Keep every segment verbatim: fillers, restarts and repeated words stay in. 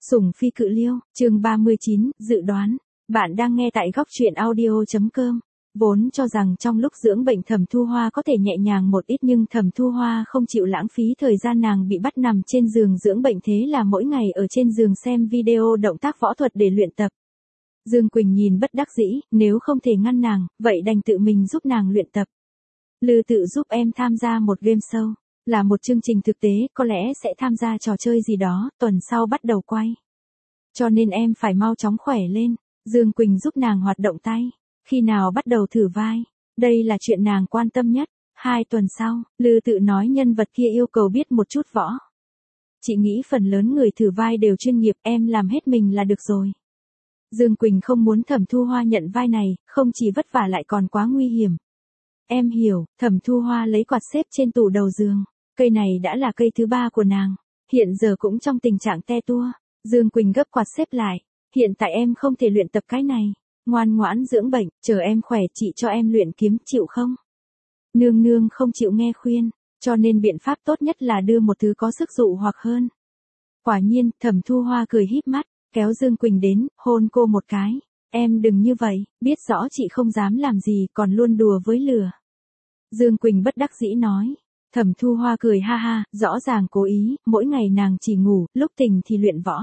Sủng phi cự liêu, chương ba mươi chín, dự đoán. Bạn đang nghe tại góc truyện audio.com. Vốn cho rằng trong lúc dưỡng bệnh Thẩm Thu Hoa có thể nhẹ nhàng một ít, nhưng Thẩm Thu Hoa không chịu lãng phí thời gian. Nàng bị bắt nằm trên giường dưỡng bệnh, thế là mỗi ngày ở trên giường xem video động tác võ thuật để luyện tập. Dương Quỳnh nhìn bất đắc dĩ, nếu không thể ngăn nàng, vậy đành tự mình giúp nàng luyện tập. Lư tự giúp em tham gia một game show. Là một chương trình thực tế, có lẽ sẽ tham gia trò chơi gì đó, tuần sau bắt đầu quay. Cho nên em phải mau chóng khỏe lên. Dương Quỳnh giúp nàng hoạt động tay. Khi nào bắt đầu thử vai? Đây là chuyện nàng quan tâm nhất. Hai tuần sau, Lư tự nói nhân vật kia yêu cầu biết một chút võ. Chị nghĩ phần lớn người thử vai đều chuyên nghiệp, em làm hết mình là được rồi. Dương Quỳnh không muốn Thẩm Thu Hoa nhận vai này, không chỉ vất vả lại còn quá nguy hiểm. Em hiểu. Thẩm Thu Hoa lấy quạt xếp trên tủ đầu giường. Cây này đã là cây thứ ba của nàng, hiện giờ cũng trong tình trạng te tua. Dương Quỳnh gấp quạt xếp lại. Hiện tại em không thể luyện tập cái này. Ngoan ngoãn dưỡng bệnh, chờ em khỏe chị cho em luyện kiếm, chịu không? Nương nương không chịu nghe khuyên, cho nên biện pháp tốt nhất là đưa một thứ có sức dụ hoặc hơn. Quả nhiên, Thẩm Thu Hoa cười híp mắt, kéo Dương Quỳnh đến, hôn cô một cái. Em đừng như vậy, biết rõ chị không dám làm gì còn luôn đùa với lửa. Dương Quỳnh bất đắc dĩ nói. Thẩm Thu Hoa cười ha ha, rõ ràng cố ý, mỗi ngày nàng chỉ ngủ, lúc tỉnh thì luyện võ.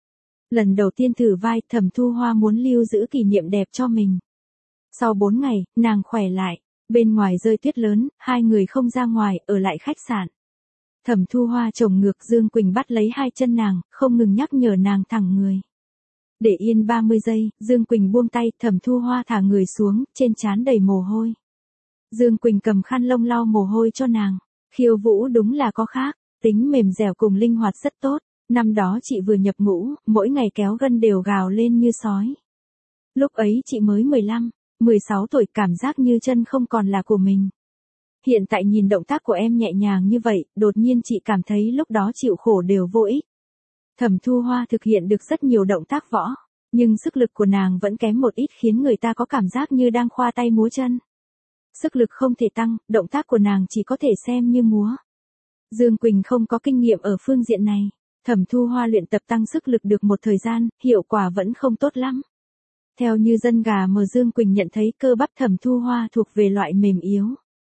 Lần đầu tiên thử vai, Thẩm Thu Hoa muốn lưu giữ kỷ niệm đẹp cho mình. Sau bốn ngày, nàng khỏe lại, bên ngoài rơi tuyết lớn, hai người không ra ngoài, ở lại khách sạn. Thẩm Thu Hoa chồng ngược, Dương Quỳnh bắt lấy hai chân nàng, không ngừng nhắc nhở nàng thẳng người. Để yên ba mươi giây, Dương Quỳnh buông tay, Thẩm Thu Hoa thả người xuống, trên trán đầy mồ hôi. Dương Quỳnh cầm khăn lông lau mồ hôi cho nàng. Khiêu vũ đúng là có khác, tính mềm dẻo cùng linh hoạt rất tốt. Năm đó chị vừa nhập ngũ, mỗi ngày kéo gân đều gào lên như sói. Lúc ấy chị mới mười lăm, mười sáu tuổi, cảm giác như chân không còn là của mình. Hiện tại nhìn động tác của em nhẹ nhàng như vậy, đột nhiên chị cảm thấy lúc đó chịu khổ đều vô ích. Thẩm Thu Hoa thực hiện được rất nhiều động tác võ, nhưng sức lực của nàng vẫn kém một ít, khiến người ta có cảm giác như đang khoa tay múa chân. Sức lực không thể tăng, động tác của nàng chỉ có thể xem như múa. Dương Quỳnh không có kinh nghiệm ở phương diện này. Thẩm Thu Hoa luyện tập tăng sức lực được một thời gian, hiệu quả vẫn không tốt lắm. Theo như dân gà mờ, Dương Quỳnh nhận thấy cơ bắp Thẩm Thu Hoa thuộc về loại mềm yếu.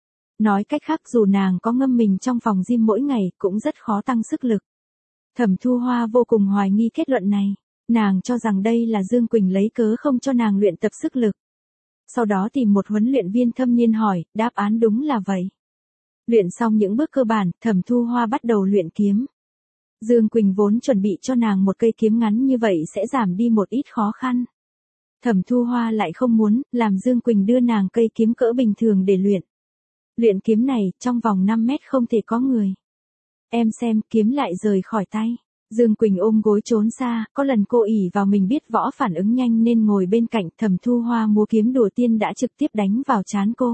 Nói cách khác, dù nàng có ngâm mình trong phòng gym mỗi ngày, cũng rất khó tăng sức lực. Thẩm Thu Hoa vô cùng hoài nghi kết luận này. Nàng cho rằng đây là Dương Quỳnh lấy cớ không cho nàng luyện tập sức lực. Sau đó tìm một huấn luyện viên thâm niên hỏi, đáp án đúng là vậy. Luyện xong những bước cơ bản, Thẩm Thu Hoa bắt đầu luyện kiếm. Dương Quỳnh vốn chuẩn bị cho nàng một cây kiếm ngắn, như vậy sẽ giảm đi một ít khó khăn. Thẩm Thu Hoa lại không muốn, làm Dương Quỳnh đưa nàng cây kiếm cỡ bình thường để luyện. Luyện kiếm này, trong vòng năm mét không thể có người. Em xem, kiếm lại rời khỏi tay. Dương Quỳnh ôm gối trốn xa, có lần cô ỷ vào mình biết võ phản ứng nhanh nên ngồi bên cạnh. Thẩm Thu Hoa múa kiếm đùa tiên đã trực tiếp đánh vào trán cô.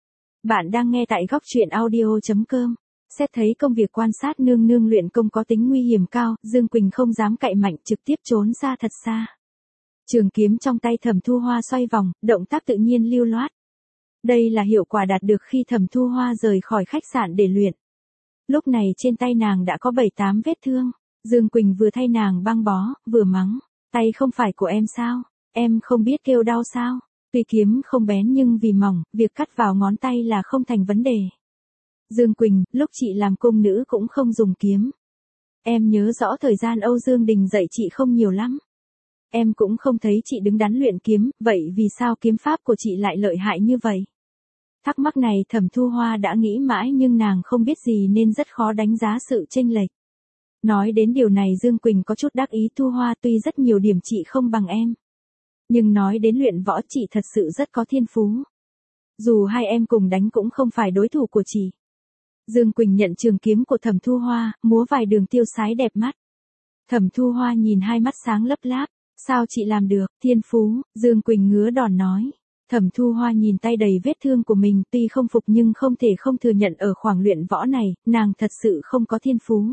Bạn đang nghe tại góc truyện audio.com. Xét thấy công việc quan sát nương nương luyện công có tính nguy hiểm cao, Dương Quỳnh không dám cậy mạnh, trực tiếp trốn xa thật xa. Trường kiếm trong tay Thẩm Thu Hoa xoay vòng, động tác tự nhiên lưu loát. Đây là hiệu quả đạt được khi Thẩm Thu Hoa rời khỏi khách sạn để luyện. Lúc này trên tay nàng đã có bảy tám vết thương. Dương Quỳnh vừa thay nàng băng bó, vừa mắng. Tay không phải của em sao? Em không biết kêu đau sao? Tuy kiếm không bén nhưng vì mỏng, việc cắt vào ngón tay là không thành vấn đề. Dương Quỳnh, lúc chị làm cung nữ cũng không dùng kiếm. Em nhớ rõ thời gian Âu Dương Đình dạy chị không nhiều lắm. Em cũng không thấy chị đứng đắn luyện kiếm, vậy vì sao kiếm pháp của chị lại lợi hại như vậy? Thắc mắc này Thẩm Thu Hoa đã nghĩ mãi nhưng nàng không biết gì nên rất khó đánh giá sự chênh lệch. Nói đến điều này Dương Quỳnh có chút đắc ý. Thu Hoa, tuy rất nhiều điểm chị không bằng em, nhưng nói đến luyện võ chị thật sự rất có thiên phú. Dù hai em cùng đánh cũng không phải đối thủ của chị. Dương Quỳnh nhận trường kiếm của Thẩm Thu Hoa, múa vài đường tiêu sái đẹp mắt. Thẩm Thu Hoa nhìn hai mắt sáng lấp láp. Sao chị làm được, thiên phú? Dương Quỳnh ngứa đòn nói. Thẩm Thu Hoa nhìn tay đầy vết thương của mình, tuy không phục nhưng không thể không thừa nhận ở khoảng luyện võ này, nàng thật sự không có thiên phú.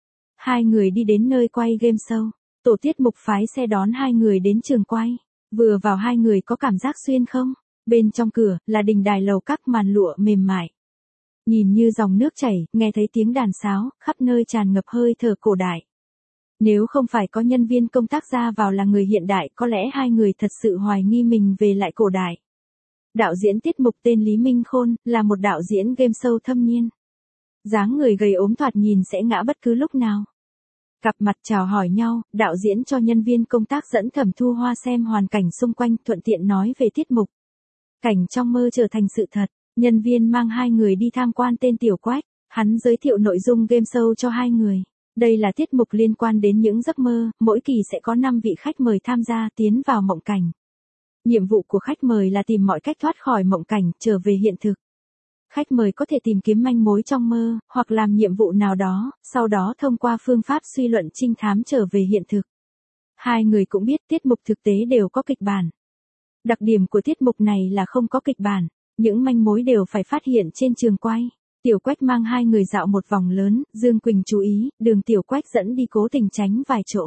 Hai người đi đến nơi quay game show. Tổ tiết mục phái xe đón hai người đến trường quay. Vừa vào hai người có cảm giác xuyên không? Bên trong cửa, là đình đài lầu các màn lụa mềm mại. Nhìn như dòng nước chảy, nghe thấy tiếng đàn sáo, khắp nơi tràn ngập hơi thở cổ đại. Nếu không phải có nhân viên công tác ra vào là người hiện đại, có lẽ hai người thật sự hoài nghi mình về lại cổ đại. Đạo diễn tiết mục tên Lý Minh Khôn, là một đạo diễn game show thâm niên. Dáng người gầy ốm thoạt nhìn sẽ ngã bất cứ lúc nào. Cặp mặt chào hỏi nhau, đạo diễn cho nhân viên công tác dẫn Thẩm Thu Hoa xem hoàn cảnh xung quanh, thuận tiện nói về tiết mục. Cảnh trong mơ trở thành sự thật, nhân viên mang hai người đi tham quan tên Tiểu Quách, hắn giới thiệu nội dung game show cho hai người. Đây là tiết mục liên quan đến những giấc mơ, mỗi kỳ sẽ có năm vị khách mời tham gia tiến vào mộng cảnh. Nhiệm vụ của khách mời là tìm mọi cách thoát khỏi mộng cảnh, trở về hiện thực. Khách mời có thể tìm kiếm manh mối trong mơ, hoặc làm nhiệm vụ nào đó, sau đó thông qua phương pháp suy luận trinh thám trở về hiện thực. Hai người cũng biết tiết mục thực tế đều có kịch bản. Đặc điểm của tiết mục này là không có kịch bản, những manh mối đều phải phát hiện trên trường quay. Tiểu Quách mang hai người dạo một vòng lớn, Dương Quỳnh chú ý, đường Tiểu Quách dẫn đi cố tình tránh vài chỗ.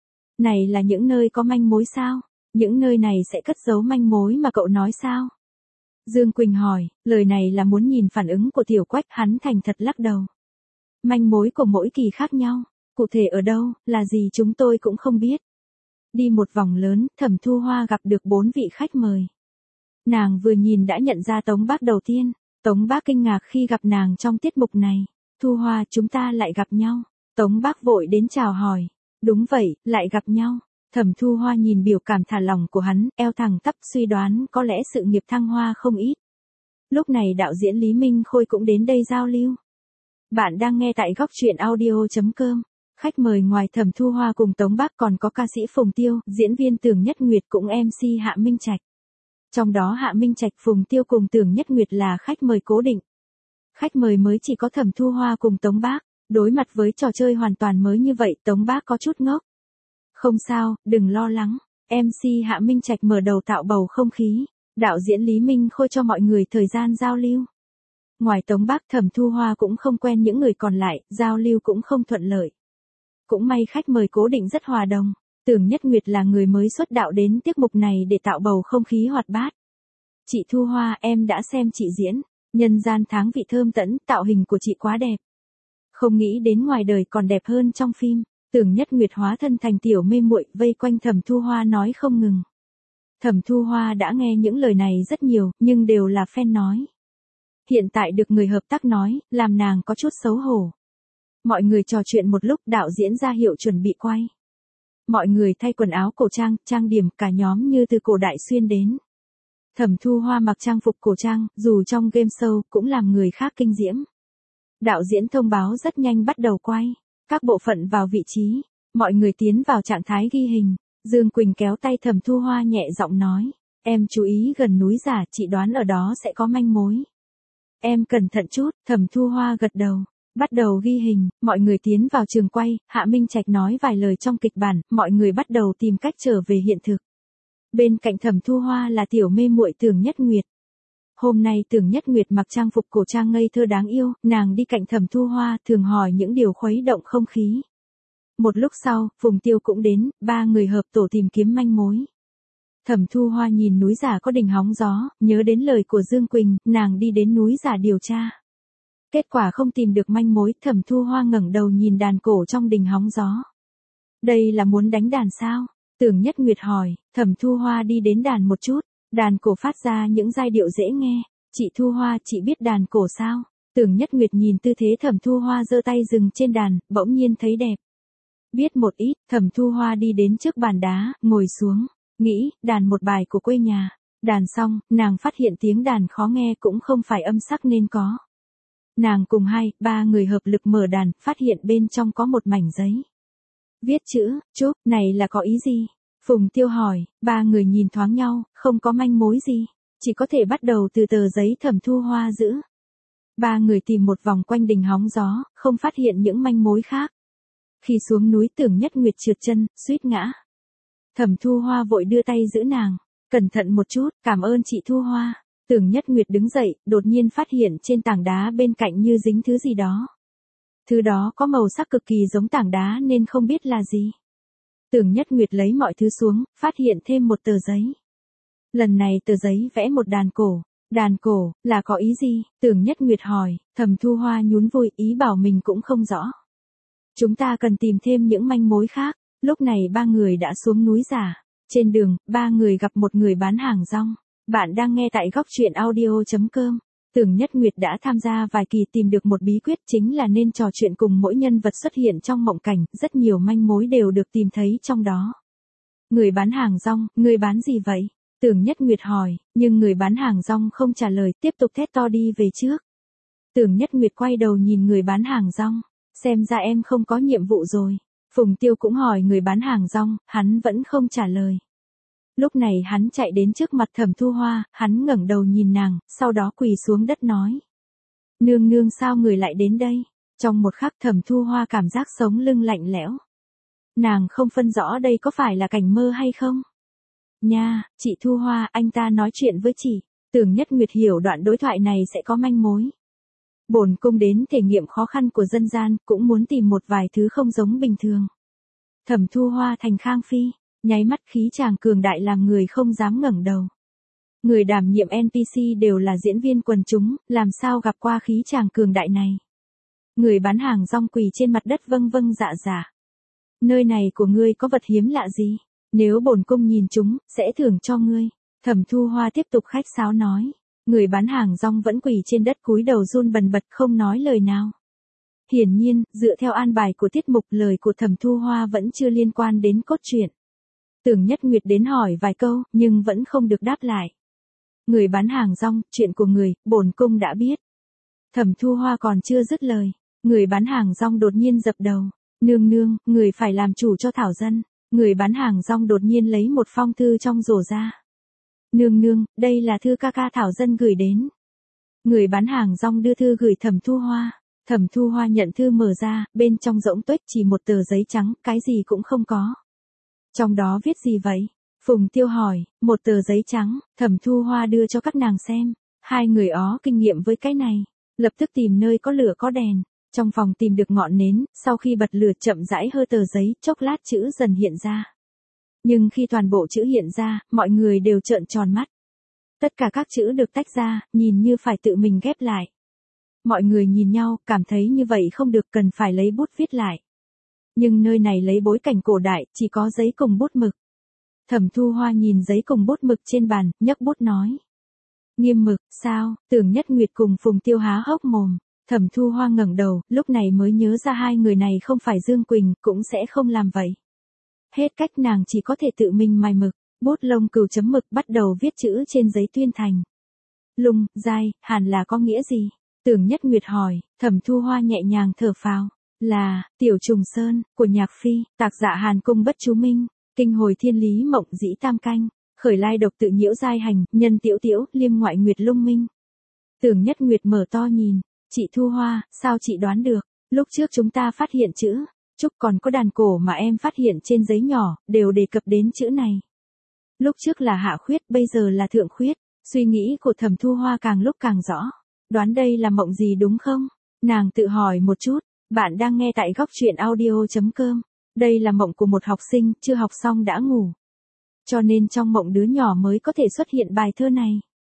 Này là những nơi có manh mối sao? Những nơi này sẽ cất giấu manh mối mà cậu nói sao? Dương Quỳnh hỏi, lời này là muốn nhìn phản ứng của Tiểu Quách, hắn thành thật lắc đầu. Manh mối của mỗi kỳ khác nhau, cụ thể ở đâu, là gì chúng tôi cũng không biết. Đi một vòng lớn, Thẩm Thu Hoa gặp được bốn vị khách mời. Nàng vừa nhìn đã nhận ra Tống Bác đầu tiên. Tống Bác kinh ngạc khi gặp nàng trong tiết mục này. Thu Hoa, chúng ta lại gặp nhau. Tống Bác vội đến chào hỏi. Đúng vậy, lại gặp nhau. Thẩm Thu Hoa nhìn biểu cảm thả lỏng của hắn, eo thẳng tắp, suy đoán có lẽ sự nghiệp thăng hoa không ít. Lúc này đạo diễn Lý Minh Khôi cũng đến đây giao lưu. Bạn đang nghe tại góc truyện audio chấm com. Khách mời ngoài Thẩm Thu Hoa cùng Tống Bác còn có ca sĩ Phùng Tiêu, diễn viên Tưởng Nhất Nguyệt cũng em xê Hạ Minh Trạch. Trong đó Hạ Minh Trạch, Phùng Tiêu cùng Tưởng Nhất Nguyệt là khách mời cố định. Khách mời mới chỉ có Thẩm Thu Hoa cùng Tống Bác, đối mặt với trò chơi hoàn toàn mới như vậy Tống Bác có chút ngốc. Không sao, đừng lo lắng, em xê Hạ Minh Trạch mở đầu tạo bầu không khí, đạo diễn Lý Minh Khôi cho mọi người thời gian giao lưu. Ngoài Tống Bác, Thẩm Thu Hoa cũng không quen những người còn lại, giao lưu cũng không thuận lợi. Cũng may khách mời cố định rất hòa đồng. Tưởng Nhất Nguyệt là người mới xuất đạo đến tiết mục này để tạo bầu không khí hoạt bát. Chị Thu Hoa, em đã xem chị diễn, nhân gian tháng vị thơm tẫn, tạo hình của chị quá đẹp. Không nghĩ đến ngoài đời còn đẹp hơn trong phim. Tưởng Nhất Nguyệt hóa thân thành tiểu mê muội, vây quanh Thẩm Thu Hoa nói không ngừng. Thẩm Thu Hoa đã nghe những lời này rất nhiều, nhưng đều là fan nói. Hiện tại được người hợp tác nói, làm nàng có chút xấu hổ. Mọi người trò chuyện một lúc, đạo diễn ra hiệu chuẩn bị quay. Mọi người thay quần áo cổ trang, trang điểm, cả nhóm như từ cổ đại xuyên đến. Thẩm Thu Hoa mặc trang phục cổ trang, dù trong game show, cũng làm người khác kinh diễm. Đạo diễn thông báo rất nhanh bắt đầu quay. Các bộ phận vào vị trí. Mọi người tiến vào trạng thái ghi hình. Dương Quỳnh kéo tay Thẩm Thu Hoa nhẹ giọng nói. Em chú ý gần núi giả, chị đoán ở đó sẽ có manh mối. Em cẩn thận chút, Thẩm Thu Hoa gật đầu. Bắt đầu ghi hình, mọi người tiến vào trường quay, Hạ Minh Trạch nói vài lời trong kịch bản, mọi người bắt đầu tìm cách trở về hiện thực. Bên cạnh Thẩm Thu Hoa là tiểu mê muội Tưởng Nhất Nguyệt. Hôm nay Tưởng Nhất Nguyệt mặc trang phục cổ trang ngây thơ đáng yêu, nàng đi cạnh Thẩm Thu Hoa thường hỏi những điều khuấy động không khí. Một lúc sau, Phùng Tiêu cũng đến, ba người hợp tổ tìm kiếm manh mối. Thẩm Thu Hoa nhìn núi giả có đỉnh hóng gió, nhớ đến lời của Dương Quỳnh, nàng đi đến núi giả điều tra. Kết quả không tìm được manh mối, Thẩm Thu Hoa ngẩng đầu nhìn đàn cổ trong đình hóng gió. Đây là muốn đánh đàn sao? Tưởng Nhất Nguyệt hỏi, Thẩm Thu Hoa đi đến đàn một chút, đàn cổ phát ra những giai điệu dễ nghe. Chị Thu Hoa, chị biết đàn cổ sao? Tưởng Nhất Nguyệt nhìn tư thế Thẩm Thu Hoa giơ tay dừng trên đàn, bỗng nhiên thấy đẹp. Biết một ít, Thẩm Thu Hoa đi đến trước bàn đá, ngồi xuống, nghĩ, đàn một bài của quê nhà. Đàn xong, nàng phát hiện tiếng đàn khó nghe cũng không phải âm sắc nên có. Nàng cùng hai, ba người hợp lực mở đàn, phát hiện bên trong có một mảnh giấy. Viết chữ, chúc, này là có ý gì? Phùng Tiêu hỏi, ba người nhìn thoáng nhau, không có manh mối gì, chỉ có thể bắt đầu từ tờ giấy Thẩm Thu Hoa giữ. Ba người tìm một vòng quanh đình hóng gió, không phát hiện những manh mối khác. Khi xuống núi Tưởng Nhất Nguyệt trượt chân, suýt ngã. Thẩm Thu Hoa vội đưa tay giữ nàng, cẩn thận một chút, cảm ơn chị Thu Hoa. Tưởng Nhất Nguyệt đứng dậy, đột nhiên phát hiện trên tảng đá bên cạnh như dính thứ gì đó. Thứ đó có màu sắc cực kỳ giống tảng đá nên không biết là gì. Tưởng Nhất Nguyệt lấy mọi thứ xuống, phát hiện thêm một tờ giấy. Lần này tờ giấy vẽ một đàn cổ. Đàn cổ, là có ý gì? Tưởng Nhất Nguyệt hỏi, Thẩm Thu Hoa nhún vui, ý bảo mình cũng không rõ. Chúng ta cần tìm thêm những manh mối khác. Lúc này ba người đã xuống núi giả. Trên đường, ba người gặp một người bán hàng rong. Bạn đang nghe tại góc truyện audio chấm com. Tưởng Nhất Nguyệt đã tham gia vài kỳ tìm được một bí quyết, chính là nên trò chuyện cùng mỗi nhân vật xuất hiện trong mộng cảnh, rất nhiều manh mối đều được tìm thấy trong đó. Người bán hàng rong, người bán gì vậy? Tưởng Nhất Nguyệt hỏi, nhưng người bán hàng rong không trả lời, tiếp tục thét to đi về trước. Tưởng Nhất Nguyệt quay đầu nhìn người bán hàng rong, xem ra em không có nhiệm vụ rồi. Phùng Tiêu cũng hỏi người bán hàng rong, hắn vẫn không trả lời. Lúc này hắn chạy đến trước mặt Thẩm Thu Hoa, hắn ngẩng đầu nhìn nàng, sau đó quỳ xuống đất nói. Nương nương sao người lại đến đây? Trong một khắc Thẩm Thu Hoa cảm giác sống lưng lạnh lẽo. Nàng không phân rõ đây có phải là cảnh mơ hay không? Nha, chị Thu Hoa, anh ta nói chuyện với chị. Tưởng Nhất Nguyệt hiểu đoạn đối thoại này sẽ có manh mối. Bổn cung đến thể nghiệm khó khăn của dân gian, cũng muốn tìm một vài thứ không giống bình thường. Thẩm Thu Hoa thành Khang Phi, nháy mắt khí chàng cường đại làm người không dám ngẩng đầu. Người đảm nhiệm en pê xê đều là diễn viên quần chúng, làm sao gặp qua khí chàng cường đại này. Người bán hàng rong quỳ trên mặt đất vâng vâng dạ dạ. Nơi này của ngươi có vật hiếm lạ gì? Nếu bổn cung nhìn chúng, sẽ thưởng cho ngươi. Thẩm Thu Hoa tiếp tục khách sáo nói. Người bán hàng rong vẫn quỳ trên đất cúi đầu run bần bật không nói lời nào. Hiển nhiên, dựa theo an bài của tiết mục, lời của Thẩm Thu Hoa vẫn chưa liên quan đến cốt truyện. Tưởng Nhất Nguyệt đến hỏi vài câu, nhưng vẫn không được đáp lại. Người bán hàng rong, chuyện của người, bổn cung đã biết. Thẩm Thu Hoa còn chưa dứt lời. Người bán hàng rong đột nhiên dập đầu. Nương nương, người phải làm chủ cho Thảo Dân. Người bán hàng rong đột nhiên lấy một phong thư trong rổ ra. Nương nương, đây là thư ca ca Thảo Dân gửi đến. Người bán hàng rong đưa thư gửi Thẩm Thu Hoa. Thẩm Thu Hoa nhận thư mở ra, bên trong rỗng tuếch chỉ một tờ giấy trắng, cái gì cũng không có. Trong đó viết gì vậy? Phùng Tiêu hỏi, một tờ giấy trắng, Thẩm Thu Hoa đưa cho các nàng xem. Hai người ó kinh nghiệm với cái này, lập tức tìm nơi có lửa có đèn. Trong phòng tìm được ngọn nến, sau khi bật lửa chậm rãi hơ tờ giấy, chốc lát chữ dần hiện ra. Nhưng khi toàn bộ chữ hiện ra, mọi người đều trợn tròn mắt. Tất cả các chữ được tách ra, nhìn như phải tự mình ghép lại. Mọi người nhìn nhau, cảm thấy như vậy không được, cần phải lấy bút viết lại. Nhưng nơi này lấy bối cảnh cổ đại, chỉ có giấy cùng bút mực. Thẩm Thu Hoa nhìn giấy cùng bút mực trên bàn, nhấc bút nói. Nghiêm mực, sao? Tưởng Nhất Nguyệt cùng Phùng Tiêu há hốc mồm. Thẩm Thu Hoa ngẩng đầu, lúc này mới nhớ ra hai người này không phải Dương Quỳnh, cũng sẽ không làm vậy. Hết cách nàng chỉ có thể tự mình mài mực, bút lông cừu chấm mực bắt đầu viết chữ trên giấy tuyên thành. Lung, dai, hàn là có nghĩa gì? Tưởng Nhất Nguyệt hỏi, Thẩm Thu Hoa nhẹ nhàng thở phào. Là, Tiểu Trùng Sơn, của Nhạc Phi, tạc dạ Hàn Cung Bất Chú Minh, kinh hồi thiên lý mộng dĩ tam canh, khởi lai độc tự nhiễu giai hành, nhân tiểu tiểu, liêm ngoại nguyệt lung minh. Tưởng Nhất Nguyệt mở to nhìn. Chị Thu Hoa, sao chị đoán được? Lúc trước chúng ta phát hiện chữ Trúc, còn có đàn cổ mà em phát hiện trên giấy nhỏ, đều đề cập đến chữ này. Lúc trước là hạ khuyết, bây giờ là thượng khuyết. Suy nghĩ của Thẩm Thu Hoa càng lúc càng rõ. Đoán đây là mộng gì đúng không? Nàng tự hỏi một chút. Bạn đang nghe tại góc truyện audio chấm com. Đây là mộng của một học sinh, chưa học xong đã ngủ. Cho nên trong mộng đứa nhỏ mới có thể xuất hiện bài thơ này.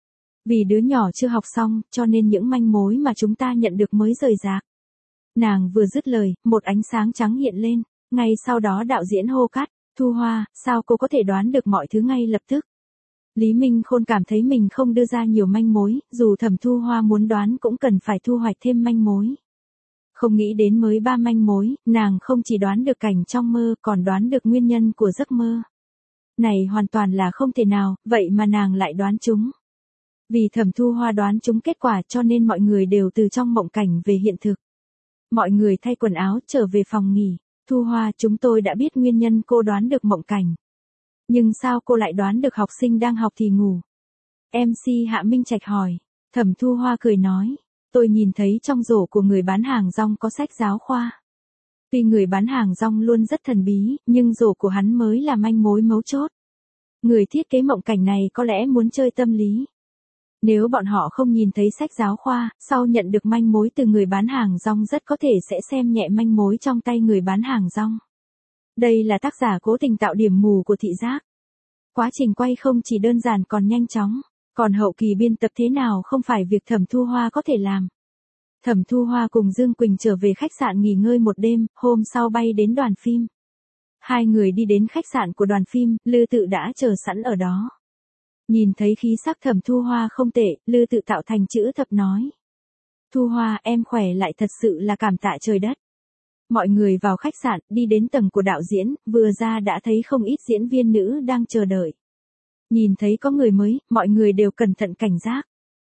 Vì đứa nhỏ chưa học xong, cho nên những manh mối mà chúng ta nhận được mới rời rạc. Nàng vừa dứt lời, một ánh sáng trắng hiện lên, ngay sau đó đạo diễn hô cắt. Thu Hoa, sao cô có thể đoán được mọi thứ ngay lập tức? Lý Minh Khôn cảm thấy mình không đưa ra nhiều manh mối, dù Thẩm Thu Hoa muốn đoán cũng cần phải thu hoạch thêm manh mối. Không nghĩ đến mới ba manh mối, nàng không chỉ đoán được cảnh trong mơ, còn đoán được nguyên nhân của giấc mơ. Này hoàn toàn là không thể nào, vậy mà nàng lại đoán chúng. Vì Thẩm Thu Hoa đoán chúng kết quả, cho nên mọi người đều từ trong mộng cảnh về hiện thực. Mọi người thay quần áo trở về phòng nghỉ. Thu Hoa, chúng tôi đã biết nguyên nhân cô đoán được mộng cảnh. Nhưng sao cô lại đoán được học sinh đang học thì ngủ? em xê Hạ Minh Trạch hỏi. Thẩm Thu Hoa cười nói. Tôi nhìn thấy trong rổ của người bán hàng rong có sách giáo khoa. Tuy người bán hàng rong luôn rất thần bí, nhưng rổ của hắn mới là manh mối mấu chốt. Người thiết kế mộng cảnh này có lẽ muốn chơi tâm lý. Nếu bọn họ không nhìn thấy sách giáo khoa, sau nhận được manh mối từ người bán hàng rong rất có thể sẽ xem nhẹ manh mối trong tay người bán hàng rong. Đây là tác giả cố tình tạo điểm mù của thị giác. Quá trình quay không chỉ đơn giản còn nhanh chóng, còn hậu kỳ biên tập thế nào không phải việc Thẩm Thu Hoa có thể làm. Thẩm Thu Hoa cùng Dương Quỳnh trở về khách sạn nghỉ ngơi một đêm, hôm sau bay đến đoàn phim. Hai người đi đến khách sạn của đoàn phim, Lư Tự đã chờ sẵn ở đó. Nhìn thấy khí sắc Thẩm Thu Hoa không tệ, Lư Tự tạo thành chữ thập nói. Thu Hoa, em khỏe lại thật sự là cảm tạ trời đất. Mọi người vào khách sạn, đi đến tầng của đạo diễn, vừa ra đã thấy không ít diễn viên nữ đang chờ đợi. Nhìn thấy có người mới, mọi người đều cẩn thận cảnh giác.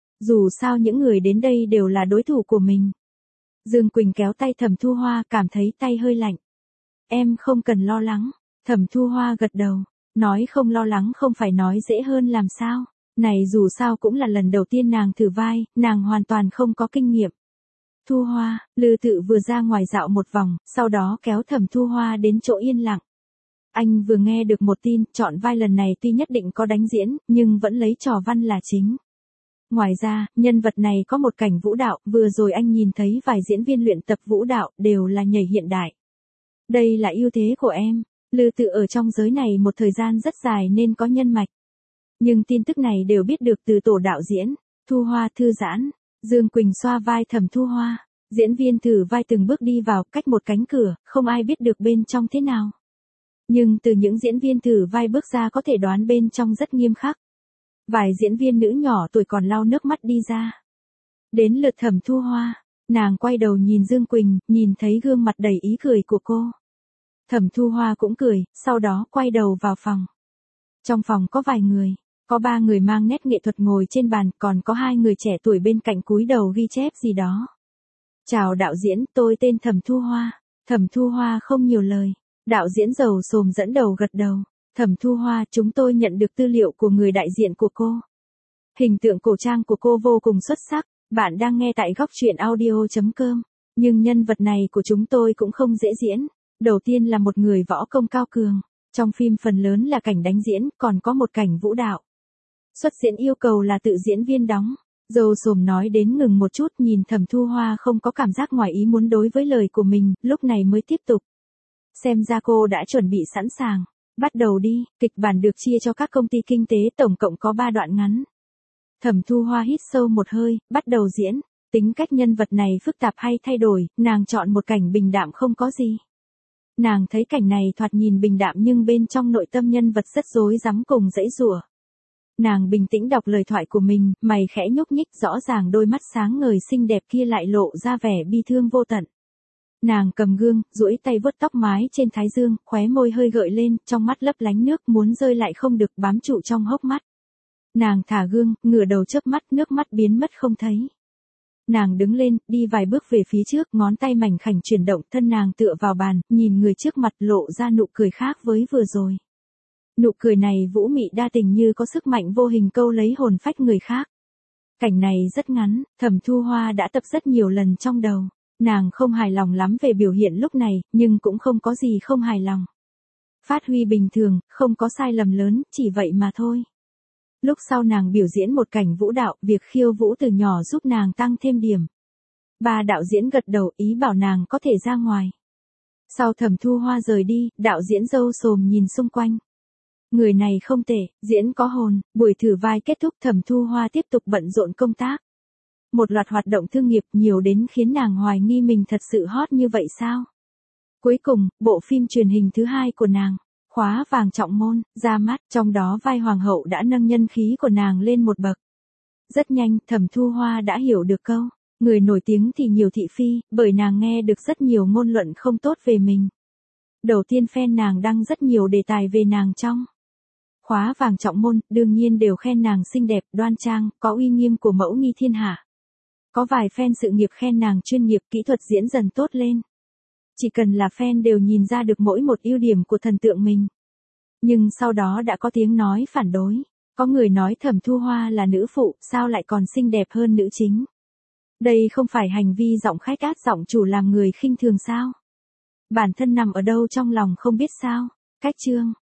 Dù sao những người đến đây đều là đối thủ của mình. Dương Quỳnh kéo tay Thẩm Thu Hoa, cảm thấy tay hơi lạnh. Em không cần lo lắng. Thẩm Thu Hoa gật đầu. Nói không lo lắng không phải nói dễ hơn làm sao. Này dù sao cũng là lần đầu tiên nàng thử vai, nàng hoàn toàn không có kinh nghiệm. Thu Hoa, Lư Tự vừa ra ngoài dạo một vòng, sau đó kéo Thẩm Thu Hoa đến chỗ yên lặng. Anh vừa nghe được một tin, chọn vai lần này tuy nhất định có đánh diễn, nhưng vẫn lấy trò văn là chính. Ngoài ra, nhân vật này có một cảnh vũ đạo, vừa rồi anh nhìn thấy vài diễn viên luyện tập vũ đạo, đều là nhảy hiện đại. Đây là ưu thế của em. Lư Tự ở trong giới này một thời gian rất dài nên có nhân mạch. Nhưng tin tức này đều biết được từ tổ đạo diễn. Thu Hoa thư giãn. Dương Quỳnh xoa vai Thẩm Thu Hoa. Diễn viên thử vai từng bước đi vào, cách một cánh cửa, không ai biết được bên trong thế nào. Nhưng từ những diễn viên thử vai bước ra có thể đoán bên trong rất nghiêm khắc. Vài diễn viên nữ nhỏ tuổi còn lau nước mắt đi ra. Đến lượt Thẩm Thu Hoa, nàng quay đầu nhìn Dương Quỳnh, nhìn thấy gương mặt đầy ý cười của cô. Thẩm Thu Hoa cũng cười, sau đó quay đầu vào phòng. Trong phòng có vài người, có ba người mang nét nghệ thuật ngồi trên bàn, còn có hai người trẻ tuổi bên cạnh cúi đầu ghi chép gì đó. Chào đạo diễn, tôi tên Thẩm Thu Hoa. Thẩm Thu Hoa không nhiều lời. Đạo diễn Dầu Sồm dẫn đầu gật đầu. Thẩm Thu Hoa, chúng tôi nhận được tư liệu của người đại diện của cô. Hình tượng cổ trang của cô vô cùng xuất sắc. Bạn đang nghe tại góc truyện audio chấm com. Nhưng nhân vật này của chúng tôi cũng không dễ diễn. Đầu tiên là một người võ công cao cường. Trong phim phần lớn là cảnh đánh diễn, còn có một cảnh vũ đạo. Xuất diễn yêu cầu là tự diễn viên đóng. Dầu Sồm nói đến ngừng một chút, nhìn Thẩm Thu Hoa không có cảm giác ngoài ý muốn đối với lời của mình, lúc này mới tiếp tục. Xem ra cô đã chuẩn bị sẵn sàng. Bắt đầu đi, kịch bản được chia cho các công ty kinh tế, tổng cộng có ba đoạn ngắn. Thẩm Thu Hoa hít sâu một hơi, bắt đầu diễn. Tính cách nhân vật này phức tạp hay thay đổi, nàng chọn một cảnh bình đạm không có gì. Nàng thấy cảnh này thoạt nhìn bình đạm nhưng bên trong nội tâm nhân vật rất rối rắm cùng dãy giụa. Nàng bình tĩnh đọc lời thoại của mình, mày khẽ nhúc nhích, rõ ràng đôi mắt sáng ngời xinh đẹp kia lại lộ ra vẻ bi thương vô tận. Nàng cầm gương, duỗi tay vuốt tóc mái trên thái dương, khóe môi hơi gợi lên, trong mắt lấp lánh nước muốn rơi lại không được, bám trụ trong hốc mắt. Nàng thả gương, ngửa đầu chớp mắt, nước mắt biến mất không thấy. Nàng đứng lên, đi vài bước về phía trước, ngón tay mảnh khảnh chuyển động, thân nàng tựa vào bàn, nhìn người trước mặt, lộ ra nụ cười khác với vừa rồi. Nụ cười này vũ mị đa tình, như có sức mạnh vô hình câu lấy hồn phách người khác. Cảnh này rất ngắn, Thẩm Thu Hoa đã tập rất nhiều lần trong đầu. Nàng không hài lòng lắm về biểu hiện lúc này, nhưng cũng không có gì không hài lòng. Phát huy bình thường, không có sai lầm lớn, chỉ vậy mà thôi. Lúc sau nàng biểu diễn một cảnh vũ đạo, việc khiêu vũ từ nhỏ giúp nàng tăng thêm điểm. Ba đạo diễn gật đầu, ý bảo nàng có thể ra ngoài. Sau Thẩm Thu Hoa rời đi, đạo diễn Dâu Sồm nhìn xung quanh. Người này không tệ, diễn có hồn. Buổi thử vai kết thúc, Thẩm Thu Hoa tiếp tục bận rộn công tác. Một loạt hoạt động thương nghiệp nhiều đến khiến nàng hoài nghi mình thật sự hot như vậy sao? Cuối cùng, bộ phim truyền hình thứ hai của nàng, Khóa Vàng Trọng Môn, ra mắt, trong đó vai hoàng hậu đã nâng nhân khí của nàng lên một bậc. Rất nhanh, Thẩm Thu Hoa đã hiểu được câu, người nổi tiếng thì nhiều thị phi, bởi nàng nghe được rất nhiều ngôn luận không tốt về mình. Đầu tiên fan nàng đăng rất nhiều đề tài về nàng trong Khóa Vàng Trọng Môn, đương nhiên đều khen nàng xinh đẹp, đoan trang, có uy nghiêm của mẫu nghi thiên hạ. Có vài fan sự nghiệp khen nàng chuyên nghiệp, kỹ thuật diễn dần tốt lên. Chỉ cần là fan đều nhìn ra được mỗi một ưu điểm của thần tượng mình. Nhưng sau đó đã có tiếng nói phản đối. Có người nói Thẩm Thu Hoa là nữ phụ, sao lại còn xinh đẹp hơn nữ chính. Đây không phải hành vi giọng khách át giọng chủ làm người khinh thường sao? Bản thân nằm ở đâu trong lòng không biết sao? Cách chương